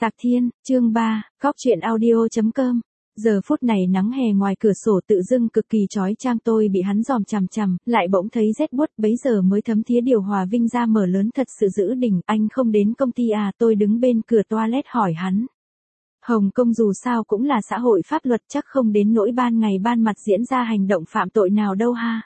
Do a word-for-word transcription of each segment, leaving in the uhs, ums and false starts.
Tạc Thiên, chương ba, góc truyện audio.com. Giờ phút này nắng hè ngoài cửa sổ tự dưng cực kỳ chói chang, tôi bị hắn dòm chằm chằm, lại bỗng thấy rét buốt, bấy giờ mới thấm thía điều hòa Vinh ra mở lớn thật sự dữ đỉnh. Anh không đến công ty à? Tôi đứng bên cửa toilet hỏi hắn. Hồng Kông dù sao cũng là xã hội pháp luật, chắc không đến nỗi ban ngày ban mặt diễn ra hành động phạm tội nào đâu ha.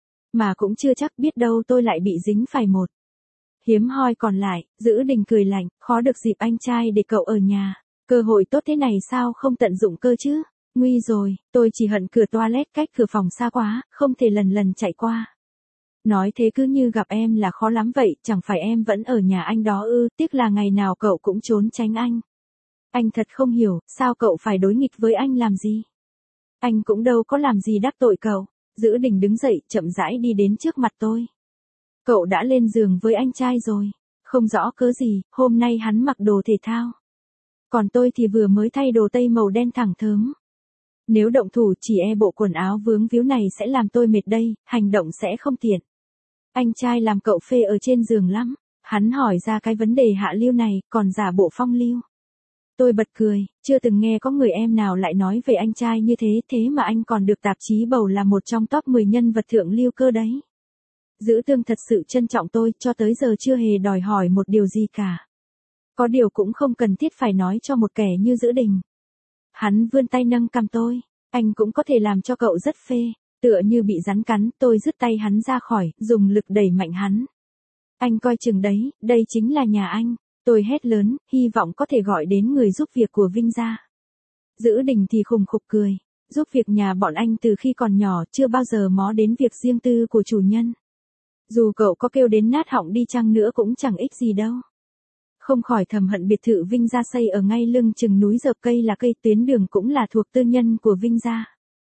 Mà cũng chưa chắc, biết đâu tôi lại bị dính phải một hiếm hoi còn lại. Dữ Đình cười lạnh, khó được dịp anh trai để cậu ở nhà. Cơ hội tốt thế này sao không tận dụng cơ chứ? Nguy rồi, tôi chỉ hận cửa toilet cách cửa phòng xa quá, không thể lần lần chạy qua. Nói thế cứ như gặp em là khó lắm vậy, chẳng phải em vẫn ở nhà anh đó ư? Tiếc là ngày nào cậu cũng trốn tránh anh. Anh thật không hiểu, sao cậu phải đối nghịch với anh làm gì? Anh cũng đâu có làm gì đắc tội cậu. Dữ Đình đứng dậy, chậm rãi đi đến trước mặt tôi. Cậu đã lên giường với anh trai rồi. Không rõ cớ gì, hôm nay hắn mặc đồ thể thao. Còn tôi thì vừa mới thay đồ tây màu đen thẳng thớm. Nếu động thủ chỉ e bộ quần áo vướng víu này sẽ làm tôi mệt đây, hành động sẽ không tiện. Anh trai làm cậu phê ở trên giường lắm. Hắn hỏi ra cái vấn đề hạ lưu này, còn giả bộ phong lưu. Tôi bật cười, chưa từng nghe có người em nào lại nói về anh trai như thế, thế mà anh còn được tạp chí bầu là một trong top mười nhân vật thượng lưu cơ đấy. Dữ Tương thật sự trân trọng tôi, cho tới giờ chưa hề đòi hỏi một điều gì cả. Có điều cũng không cần thiết phải nói cho một kẻ như Dữ Đình. Hắn vươn tay nâng cằm tôi, anh cũng có thể làm cho cậu rất phê. Tựa như bị rắn cắn, tôi rứt tay hắn ra khỏi, dùng lực đẩy mạnh hắn. Anh coi chừng đấy, đây chính là nhà anh. Tôi hét lớn, hy vọng có thể gọi đến người giúp việc của Vinh gia. Dữ Đình thì khùng khục cười, giúp việc nhà bọn anh từ khi còn nhỏ, chưa bao giờ mó đến việc riêng tư của chủ nhân. Dù cậu có kêu đến nát họng đi chăng nữa cũng chẳng ích gì đâu. Không khỏi thầm hận biệt thự Vinh gia xây ở ngay lưng chừng núi dợp cây là cây, tuyến đường cũng là thuộc tư nhân của Vinh gia.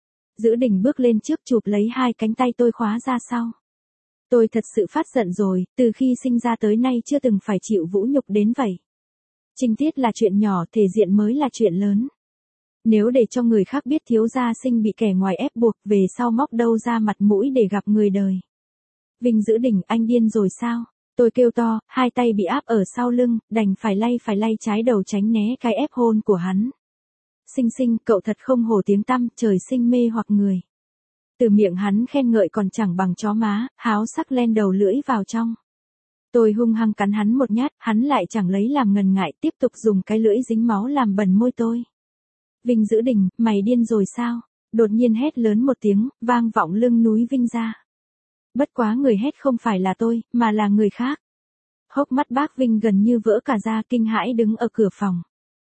Dữ Đình bước lên trước chụp lấy hai cánh tay tôi khóa ra sau. Tôi thật sự phát giận rồi, từ khi sinh ra tới nay chưa từng phải chịu vũ nhục đến vậy. Trinh tiết là chuyện nhỏ, thể diện mới là chuyện lớn. Nếu để cho người khác biết thiếu gia sinh bị kẻ ngoài ép buộc, về sau móc đâu ra mặt mũi để gặp người đời. Vinh Dữ Đình, anh điên rồi sao? Tôi kêu to, hai tay bị áp ở sau lưng, đành phải lay phải lay trái đầu tránh né cái ép hôn của hắn. Sinh sinh, cậu thật không hổ tiếng tăm, trời sinh mê hoặc người. Từ miệng hắn khen ngợi còn chẳng bằng chó má, háo sắc len đầu lưỡi vào trong. Tôi hung hăng cắn hắn một nhát, hắn lại chẳng lấy làm ngần ngại, tiếp tục dùng cái lưỡi dính máu làm bẩn môi tôi. Vinh Dữ Đình, mày điên rồi sao? Đột nhiên hét lớn một tiếng, vang vọng lưng núi Vinh ra. Bất quá người hét không phải là tôi, mà là người khác. Hốc mắt bác Vinh gần như vỡ cả ra, kinh hãi đứng ở cửa phòng.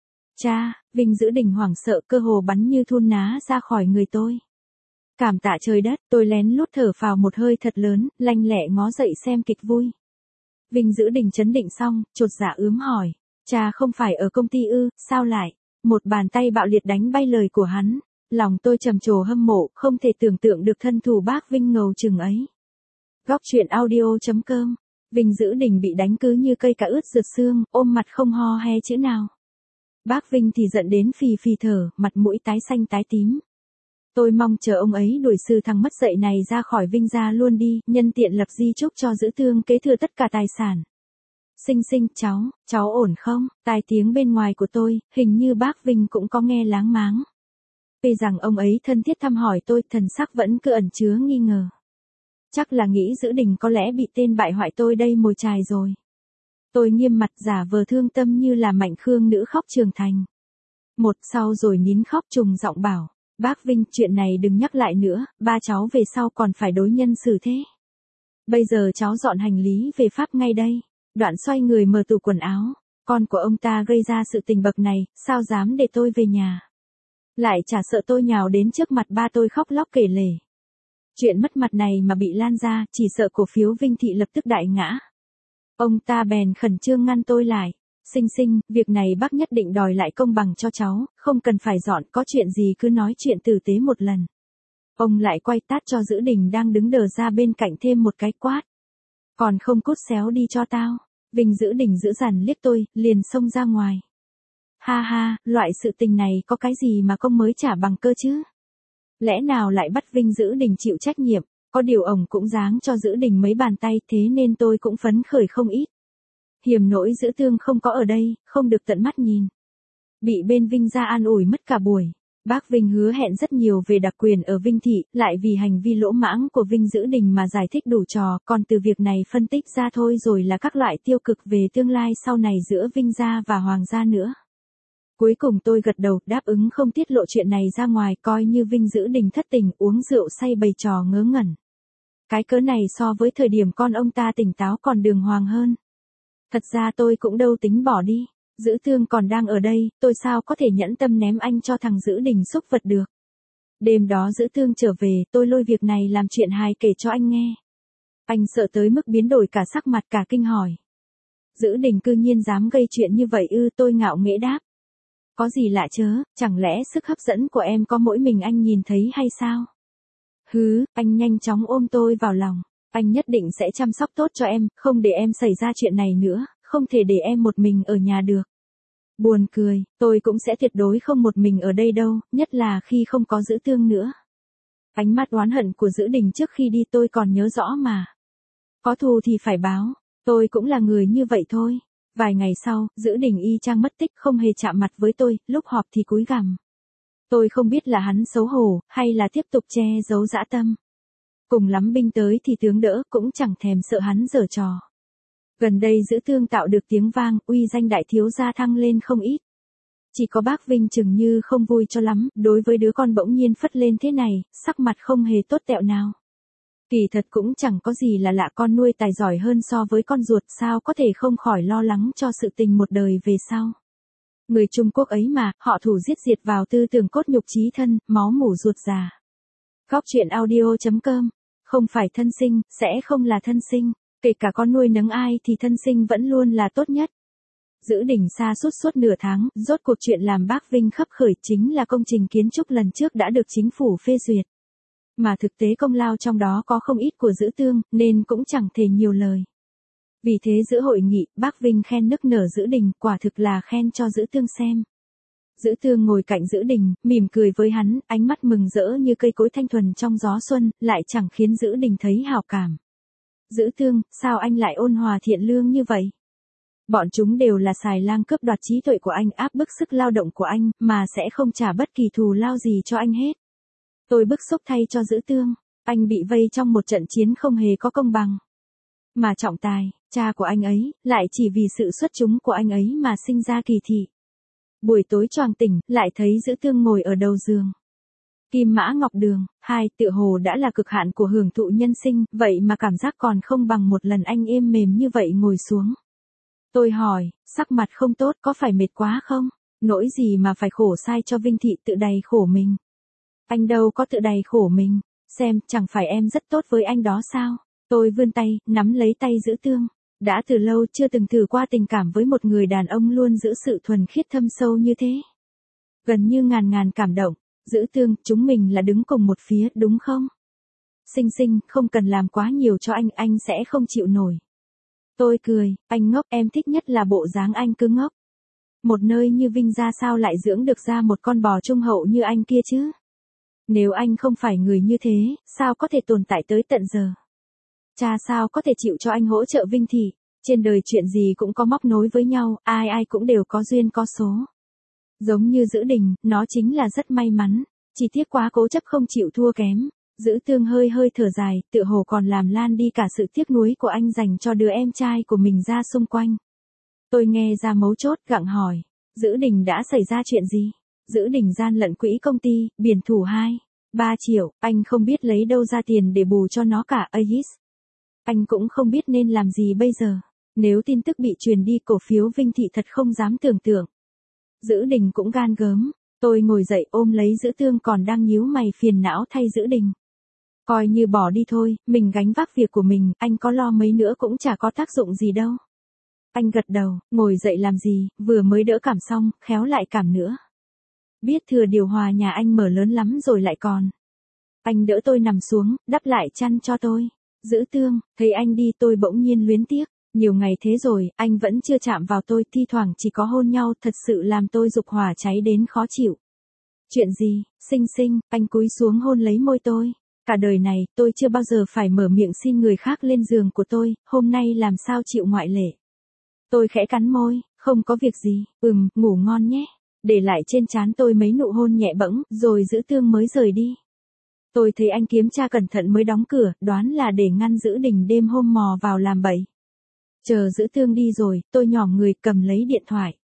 Cha, Vinh Dữ Đình hoảng sợ, cơ hồ bắn như thun ná ra khỏi người tôi. Cảm tạ trời đất, tôi lén lút thở phào một hơi thật lớn, lanh lẹ ngó dậy xem kịch vui. Vinh Dữ Đình chấn định xong, chột dạ ướm hỏi. Cha không phải ở công ty ư, sao lại? Một bàn tay bạo liệt đánh bay lời của hắn. Lòng tôi trầm trồ hâm mộ, không thể tưởng tượng được thân thủ bác Vinh ngầu chừng ấy. Góc truyện audio.com. Vinh Dữ Đình bị đánh cứ như cây cà ướt rượt xương, ôm mặt không ho he chữ nào. Bác Vinh thì giận đến phì phì thở, mặt mũi tái xanh tái tím. Tôi mong chờ ông ấy đuổi sư thằng mất dạy này ra khỏi Vinh gia luôn đi, nhân tiện lập di chúc cho Dữ Tương kế thừa tất cả tài sản. Sinh sinh, cháu, cháu ổn không? Tai tiếng bên ngoài của tôi, hình như bác Vinh cũng có nghe láng máng. Vì rằng ông ấy thân thiết thăm hỏi tôi, thần sắc vẫn cứ ẩn chứa nghi ngờ. Chắc là nghĩ Dữ Đình có lẽ bị tên bại hoại tôi đây mồi chài rồi. Tôi nghiêm mặt giả vờ thương tâm như là Mạnh Khương nữ khóc trưởng thành. Một sau rồi nín khóc trùng giọng bảo. Bác Vinh, chuyện này đừng nhắc lại nữa, ba cháu về sau còn phải đối nhân xử thế. Bây giờ cháu dọn hành lý về Pháp ngay đây. Đoạn xoay người mở tủ quần áo. Con của ông ta gây ra sự tình bậc này, sao dám để tôi về nhà. Lại chả sợ tôi nhào đến trước mặt ba tôi khóc lóc kể lể. Chuyện mất mặt này mà bị lan ra, chỉ sợ cổ phiếu Vinh Thị lập tức đại ngã. Ông ta bèn khẩn trương ngăn tôi lại. Sinh sinh, việc này bác nhất định đòi lại công bằng cho cháu, không cần phải dọn, có chuyện gì cứ nói chuyện tử tế một lần. Ông lại quay tát cho Dữ Đình đang đứng đờ ra bên cạnh thêm một cái quát. Còn không cút xéo đi cho tao. Vinh Dữ Đình dữ dằn liếc tôi, liền xông ra ngoài. Ha ha, loại sự tình này có cái gì mà công mới trả bằng cơ chứ? Lẽ nào lại bắt Vinh Dữ Đình chịu trách nhiệm, có điều ổng cũng giáng cho Dữ Đình mấy bàn tay, thế nên tôi cũng phấn khởi không ít. Hiểm nỗi Dữ Tương không có ở đây, không được tận mắt nhìn. Bị bên Vinh gia an ủi mất cả buổi. Bác Vinh hứa hẹn rất nhiều về đặc quyền ở Vinh Thị, lại vì hành vi lỗ mãng của Vinh Dữ Đình mà giải thích đủ trò, còn từ việc này phân tích ra thôi rồi là các loại tiêu cực về tương lai sau này giữa Vinh gia và Hoàng gia nữa. Cuối cùng tôi gật đầu, đáp ứng không tiết lộ chuyện này ra ngoài, coi như Vinh Dữ Đình thất tình uống rượu say bày trò ngớ ngẩn. Cái cớ này so với thời điểm con ông ta tỉnh táo còn đường hoàng hơn. Thật ra tôi cũng đâu tính bỏ đi. Dữ Thương còn đang ở đây, tôi sao có thể nhẫn tâm ném anh cho thằng Dữ Đình xúc vật được. Đêm đó Dữ Thương trở về, tôi lôi việc này làm chuyện hài kể cho anh nghe. Anh sợ tới mức biến đổi cả sắc mặt, cả kinh hỏi. Dữ Đình cư nhiên dám gây chuyện như vậy ư? Tôi ngạo nghễ đáp. Có gì lạ chớ, chẳng lẽ sức hấp dẫn của em có mỗi mình anh nhìn thấy hay sao? Hứ, anh nhanh chóng ôm tôi vào lòng. Anh nhất định sẽ chăm sóc tốt cho em, không để em xảy ra chuyện này nữa, không thể để em một mình ở nhà được. Buồn cười, tôi cũng sẽ tuyệt đối không một mình ở đây đâu, nhất là khi không có Dữ Thương nữa. Ánh mắt oán hận của Dữ Đình trước khi đi tôi còn nhớ rõ mà. Có thù thì phải báo, tôi cũng là người như vậy thôi. Vài ngày sau, Dữ Đình y chang mất tích, không hề chạm mặt với tôi, lúc họp thì cúi gằm. Tôi không biết là hắn xấu hổ, hay là tiếp tục che giấu dã tâm. Cùng lắm binh tới thì tướng đỡ, cũng chẳng thèm sợ hắn giở trò. Gần đây Dữ Thương tạo được tiếng vang, uy danh đại thiếu gia thăng lên không ít. Chỉ có bác Vinh chừng như không vui cho lắm, đối với đứa con bỗng nhiên phất lên thế này, sắc mặt không hề tốt tẹo nào. Kỳ thật cũng chẳng có gì là lạ, con nuôi tài giỏi hơn so với con ruột, sao có thể không khỏi lo lắng cho sự tình một đời về sau. Người Trung Quốc ấy mà, họ thủ giết diệt vào tư tưởng cốt nhục chí thân, máu mủ ruột già. Góc truyện audio chấm com, không phải thân sinh, sẽ không là thân sinh, kể cả con nuôi nấng ai thì thân sinh vẫn luôn là tốt nhất. Dữ Đình xa suốt suốt nửa tháng, rốt cuộc chuyện làm bác Vinh khấp khởi chính là công trình kiến trúc lần trước đã được chính phủ phê duyệt. Mà thực tế công lao trong đó có không ít của Dữ Thương, nên cũng chẳng thể nhiều lời. Vì thế giữa hội nghị, bác Vinh khen nức nở Dữ Đình, quả thực là khen cho Dữ Thương xem. Dữ Thương ngồi cạnh Dữ Đình, mỉm cười với hắn, ánh mắt mừng rỡ như cây cối thanh thuần trong gió xuân, lại chẳng khiến Dữ Đình thấy hào cảm. Dữ Thương, sao anh lại ôn hòa thiện lương như vậy? Bọn chúng đều là xài lang cướp đoạt trí tuệ của anh, áp bức sức lao động của anh, mà sẽ không trả bất kỳ thù lao gì cho anh hết. Tôi bức xúc thay cho Dữ Thương, anh bị vây trong một trận chiến không hề có công bằng. Mà trọng tài, cha của anh ấy, lại chỉ vì sự xuất chúng của anh ấy mà sinh ra kỳ thị. Buổi tối choàng tỉnh, lại thấy Dữ Thương ngồi ở đầu giường. Kim mã ngọc đường, hai, tựa hồ đã là cực hạn của hưởng thụ nhân sinh, vậy mà cảm giác còn không bằng một lần anh êm mềm như vậy ngồi xuống. Tôi hỏi, sắc mặt không tốt, có phải mệt quá không? Nỗi gì mà phải khổ sai cho Vinh Thị tự đầy khổ mình? Anh đâu có tự đầy khổ mình, xem, chẳng phải em rất tốt với anh đó sao? Tôi vươn tay, nắm lấy tay Dữ Thương. Đã từ lâu chưa từng thử qua tình cảm với một người đàn ông luôn giữ sự thuần khiết thâm sâu như thế. Gần như ngàn ngàn cảm động. Dữ Thương, chúng mình là đứng cùng một phía, đúng không? Sinh sinh, không cần làm quá nhiều cho anh, anh sẽ không chịu nổi. Tôi cười, anh ngốc, em thích nhất là bộ dáng anh cứ ngốc. Một nơi như Vinh gia sao lại dưỡng được ra một con bò trung hậu như anh kia chứ? Nếu anh không phải người như thế, sao có thể tồn tại tới tận giờ? Cha sao có thể chịu cho anh hỗ trợ Vinh Thị? Trên đời chuyện gì cũng có móc nối với nhau, ai ai cũng đều có duyên có số. Giống như Dữ Đình, nó chính là rất may mắn, chỉ tiếc quá cố chấp không chịu thua kém. Dữ Thương hơi hơi thở dài, tựa hồ còn làm lan đi cả sự tiếc nuối của anh dành cho đứa em trai của mình ra xung quanh. Tôi nghe ra mấu chốt, gặng hỏi, Dữ Đình đã xảy ra chuyện gì? Dữ Đình gian lận quỹ công ty, biển thủ hai, ba triệu, anh không biết lấy đâu ra tiền để bù cho nó cả, Ais. Anh cũng không biết nên làm gì bây giờ. Nếu tin tức bị truyền đi, cổ phiếu Vinh Thị thật không dám tưởng tượng. Dữ Đình cũng gan gớm. Tôi ngồi dậy ôm lấy Dữ Thương còn đang nhíu mày phiền não thay Dữ Đình. Coi như bỏ đi thôi, mình gánh vác việc của mình, anh có lo mấy nữa cũng chả có tác dụng gì đâu. Anh gật đầu, ngồi dậy làm gì, vừa mới đỡ cảm xong, khéo lại cảm nữa. Biết thừa điều hòa nhà anh mở lớn lắm rồi lại còn. Anh đỡ tôi nằm xuống, đắp lại chăn cho tôi. Dữ Thương, thấy anh đi tôi bỗng nhiên luyến tiếc. Nhiều ngày thế rồi, anh vẫn chưa chạm vào tôi, thi thoảng chỉ có hôn nhau, thật sự làm tôi dục hỏa cháy đến khó chịu. Chuyện gì? Sinh sinh, anh cúi xuống hôn lấy môi tôi. Cả đời này, tôi chưa bao giờ phải mở miệng xin người khác lên giường của tôi, hôm nay làm sao chịu ngoại lệ. Tôi khẽ cắn môi, không có việc gì, ừm, ngủ ngon nhé. để lại trên trán tôi mấy nụ hôn nhẹ bẫng, rồi Dữ Tương mới rời đi. Tôi thấy anh kiểm tra cẩn thận mới đóng cửa, đoán là để ngăn Dữ Đình đêm hôm mò vào làm bậy. Chờ Dữ Tương đi rồi, tôi nhỏm người cầm lấy điện thoại.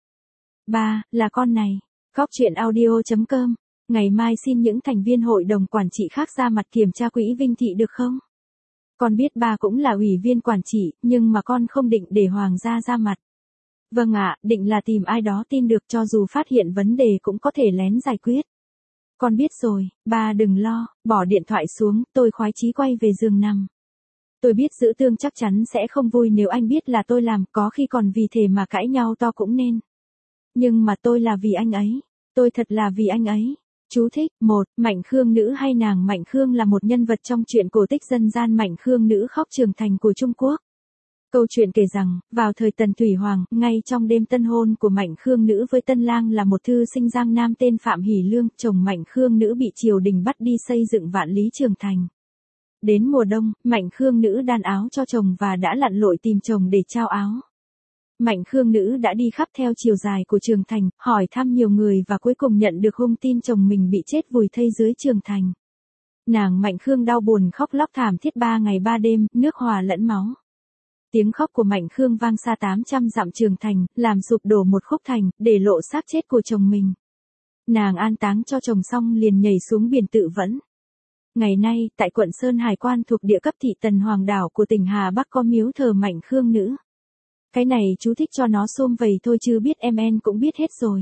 Ba, là con này. Góc chuyện audio chấm com. Ngày mai xin những thành viên hội đồng quản trị khác ra mặt kiểm tra quỹ Vinh Thị được không? Con biết ba cũng là ủy viên quản trị, nhưng mà con không định để Hoàng gia ra mặt. Vâng ạ, định là tìm ai đó tin được, cho dù phát hiện vấn đề cũng có thể lén giải quyết. Con biết rồi, ba đừng lo. Bỏ điện thoại xuống, tôi khoái chí quay về giường nằm. Tôi biết Dữ Tương chắc chắn sẽ không vui nếu anh biết là tôi làm, có khi còn vì thế mà cãi nhau to cũng nên. Nhưng mà tôi là vì anh ấy. Tôi thật là vì anh ấy. Chú thích. Một. Mạnh Khương Nữ hay nàng Mạnh Khương là một nhân vật trong truyện cổ tích dân gian Mạnh Khương Nữ khóc trưởng thành của Trung Quốc. Câu chuyện kể rằng, vào thời Tần Thủy Hoàng, ngay trong đêm tân hôn của Mạnh Khương Nữ với tân lang là một thư sinh giang nam tên Phạm Hỷ Lương, chồng Mạnh Khương Nữ bị triều đình bắt đi xây dựng Vạn Lý Trường Thành. Đến mùa đông, Mạnh Khương Nữ đan áo cho chồng và đã lặn lội tìm chồng để trao áo. Mạnh Khương Nữ đã đi khắp theo chiều dài của Trường Thành, hỏi thăm nhiều người và cuối cùng nhận được hung tin chồng mình bị chết vùi thây dưới Trường Thành. Nàng Mạnh Khương đau buồn khóc lóc thảm thiết ba ngày ba đêm, nước hòa lẫn máu. Tiếng khóc của Mạnh Khương vang xa tám trăm dặm Trường Thành, làm sụp đổ một khúc thành, để lộ xác chết của chồng mình. Nàng an táng cho chồng xong liền nhảy xuống biển tự vẫn. Ngày nay, tại quận Sơn Hải Quan thuộc địa cấp thị Tần Hoàng Đảo của tỉnh Hà Bắc có miếu thờ Mạnh Khương Nữ. Cái này chú thích cho nó xôm vầy thôi chứ biết em en cũng biết hết rồi.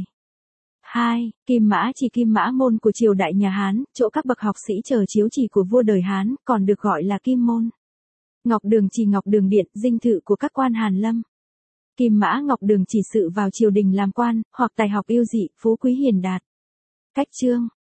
Hai. Kim Mã Chỉ Kim Mã Môn của triều đại nhà Hán, chỗ các bậc học sĩ chờ chiếu chỉ của vua đời Hán, còn được gọi là Kim Môn. Ngọc Đường Chỉ Ngọc Đường Điện, dinh thự của các quan Hàn Lâm. Kim Mã Ngọc Đường chỉ sự vào triều đình làm quan, hoặc tài học yêu dị, phú quý hiền đạt. Cách chương.